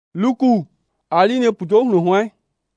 Luku aline puto hluhwe.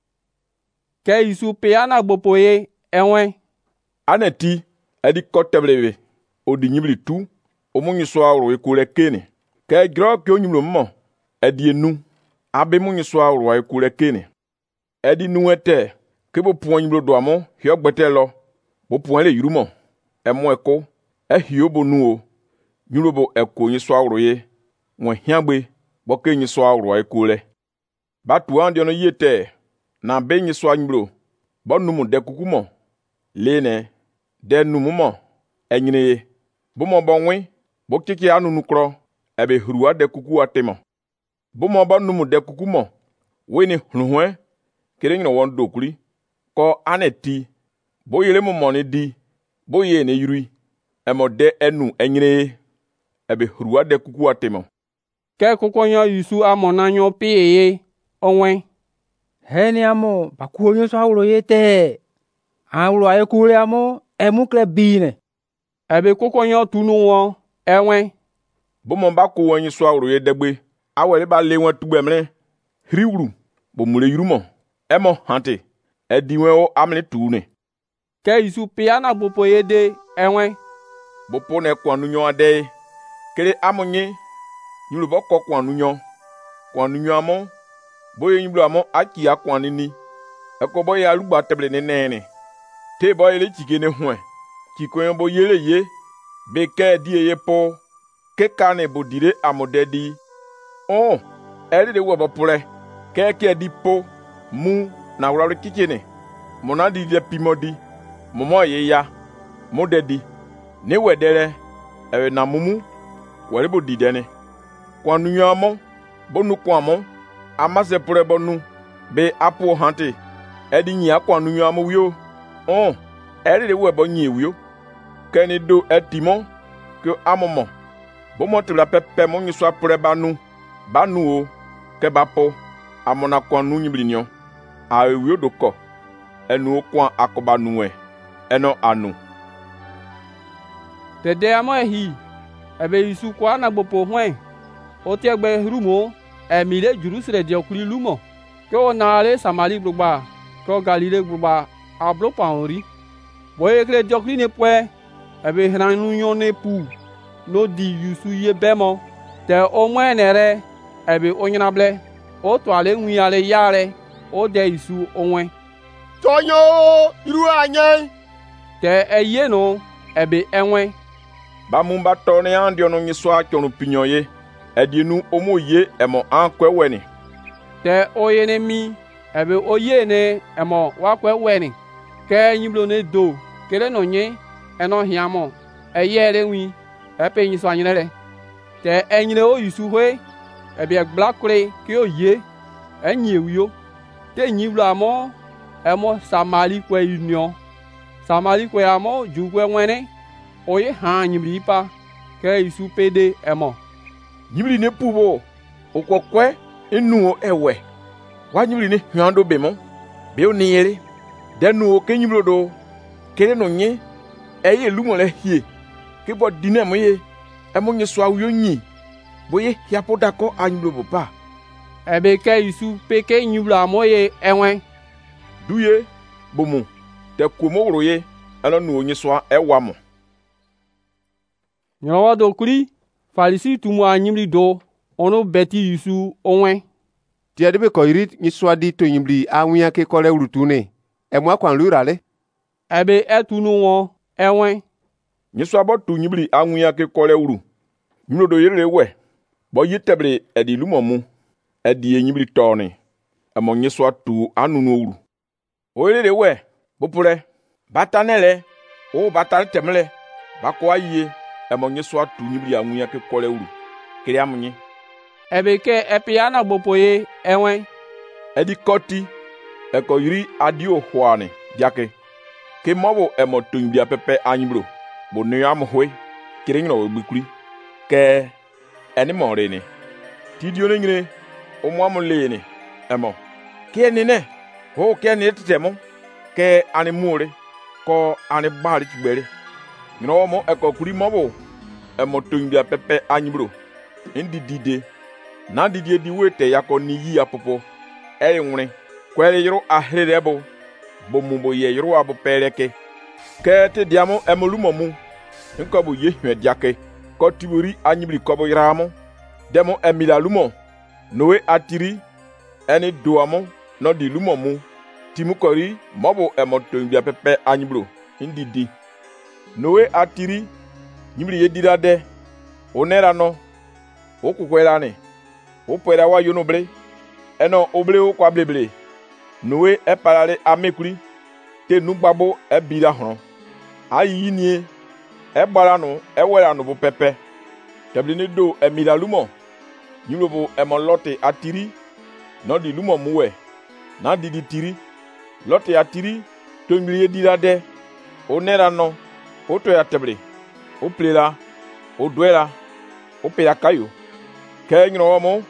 Ke Yesu peana bopoye enwe. Aneti edi kotebleve odi nyibli tu omunyi so awro ekule kene. Ke gro ke onyimlo mo edi enu abe munyi so awro ekule kene. Edi nuete ke bo puon nyiblo do amo hio gbetelo bo puon le yurumo emo eko ehio bo nuo nyulo bo eko nyi so awro ye won hiagbe bo ke nyi so awro ekule. Ba tu andi ono yete na be nyi so anyiblo bo numu de kukumo lene de numumo enyine bo mo bo nwi bo kiki anu nukro ebe hruwa de kuku atemo bo mo bo numu de kukumo weni hluhwe kere nyino won dokuri ko aneti bo yele mo moni di bo ye ne yuri emo de enu enyine ebe hruwa de kuku atemo. Ke kokonyo Yesu amonanyo piye onwe. Heni amo bakuonyo so awro yete. Awro ayekule amo emukle bine. Ebe kokonyo tunu won enwe. Bo mo ba ko won so awro ye degbe awele ba le won tugbemre hriwru bo mule yurumo emo hante ediwe o amne tune. Ke Yesu piana bopoye de enwe. Bopo ne kwanu nyo ade kere amonye nyulu bo ko kwanu nyo amo boye nyulu amo aki akwani ni eko boye alugba teble ne nene te boye le chike ne hwe chiko bo yele ye be ke die ye po ke kane bodire amodedi oh eri de wo bo pure ke di po mu na wura kikene mona di le pimodi momo ye ya modedi ne wedere ewe na mumu wale bo didene kwanu nyamo bonu kwamo amase pure bonu be apo hante edi nyi akwanu nyamo wio oh eri de wo bo nyi wio keni do etimo ke amomo bo mo tla pepe mo nyi so apure banu o ke bapo amona kwanu nyiblinyo a wio doko enu kwa akoba nuwe eno anu. Tede amo ehi ebe Yesu kwa na bopo hwen o ti egbe rumo emile Jerusalem di okuri lumo ke o na le Samari gbugba ke o Galile gbugba ablo pa ori boye kle di okuri ne pwe ebe hranu nyon ne pu no di Yesu ye bemo te o mwenere ebe onyinable o to ale nwi ale yare o de Yesu onwe tonyo iru anye te eye no ebe enwe ba mumba tone andi ono nyiso akyono pinyoye edienu omo ye emo ankwe weni te oye ne mi ebe oye ne emo wakwe weni ke nyiblo ne do kere no nye eno hiamo eye re wi epe nyiso anyere te enyire o Yesu hwe ebe egbakure ke oye enyi ewio te nyiblo amo emo Samari kwe union Samari kwe amo jugwe wene oye ha nyibli pa ke Yesu pede emo nyibli ne pubo okokwe enu ewe wa nyibli ne hwando bemo be onire denu ke nyiblo do kere no nye eye lumo le hie ke bo dinemo ye emo nye so awo nyi boye hiapoda ko anyiblo bo pa ebe ke Yesu peke nyiblo amoye enwe duye bomu te komoro ye elo nu onye so ewa mo. Nyawa do kuri Farisi tumu anyimli do ono beti Yesu onwe ti ade be ko iri nyi swadi to nyimli awia ke kole urutune emu akwan lurale ebe etunu won enwe nyi so abo tu nyimli awia ke kole uru nyulo do yere we bo yitebre edi lumomu edi nyimli toni amo nyi so tu anu no uru o yere we bo pure batanele o batal temle bako aye emo nye so atu nyibri anwuya ke kole uru kiri amunye ebe ke epiana bopoye enwe edi koti eko yiri adio hwane jake ke mobo emo tunbia pepe anyibro bo ne amhwe kiri ngro gbikuri ke eni more ni tidio ne ngire o mo amule ni emo ke ni ne ho ke ni tetemo ke ani mure ko ani bari tigbere ngro mo eko kuri mobo emo tunbia pepe anyibro indi dide na didi di wete yakɔ ni yi apopo ɛyɛ ŋwre kwɛri yoro ahre rebo bo mu bo ye yoro abo pereke ke te diamo emolumo mu nko bo ye hwe diake ko tiburi anyibri ko bo yiramo demo emila lumo noe atiri eni doamo no di lumo mu timu kori mobo emoto ngbia pepe anyibro ndidi noe atiri nyibri ye dirade onera no okukwera ni opera wa yonoble eno oble o kwa bleble noe epalale amekuri te nugbabo ebira hron ayi nie egbara no ewera no bo pepe tabli do emila lumo nyulobo emolote atiri no di lumo muwe na didi tiri lote atiri to ngriye dirade onera no oto ya tabli o plela o doera o pela kayo ke nyro mo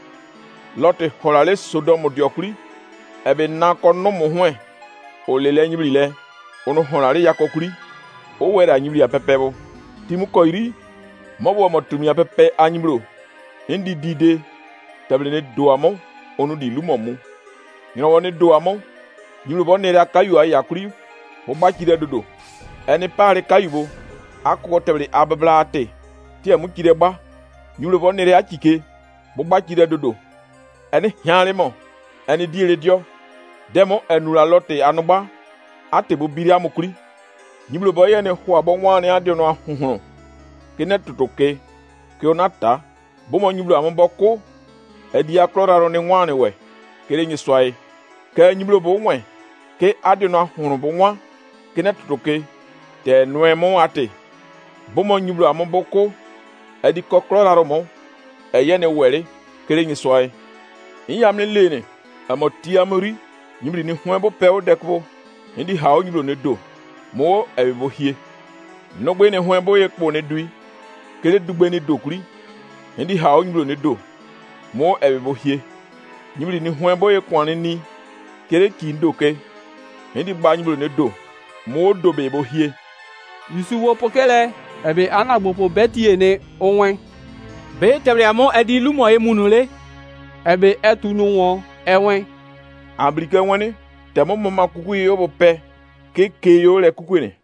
lote holale sodomo diokuri ebe na kono mo hwe o lele nyibri le ono holale yakokuri o wera nyibri apepebo timu koiri mobo mo tumi apepe anyibro indi dide tabele doamo onu di lumomu nyino woni doamo nyibro bonne ra kayu ayakuri o bakire dodo eni pare kayubo akko tabele abablate ti amu kire ba nyibro bonne ra akike bo bakire dodo eni hyale mo eni dire dio demo enura lote anugba atebo biri amukuri nyiblo boye ne ho abonwane ade no ahohoro kene tutoke ke onata bomo nyiblo amoboko edi akloraro ne nwane we kere nyiswae ke nyiblo bo nwe ke ade no ahohoro bo nwa kene tutoke te noemo ate bomo nyiblo amoboko edi kokloraro mo eye ne were kere nyiswae iyamle lene amoti amori nyibri ni huebo pewo dekbo ndi hawo nyiblo ne do mo ebo hie nogbe ne huebo yekpo ne dui kele dugbe ne dokuri ndi hawo nyiblo ne do mo ebo hie nyibri ni huebo yekwane ni kele kindoke ndi ba nyiblo ne do mo do be ebo hie yusu wo pokele ebe anagbopo betie ne onwen be tebriamo edi lumo emunule ebe etunu won ewen abrike woni temo mama kuku yo bo pe ke yo le kuku ne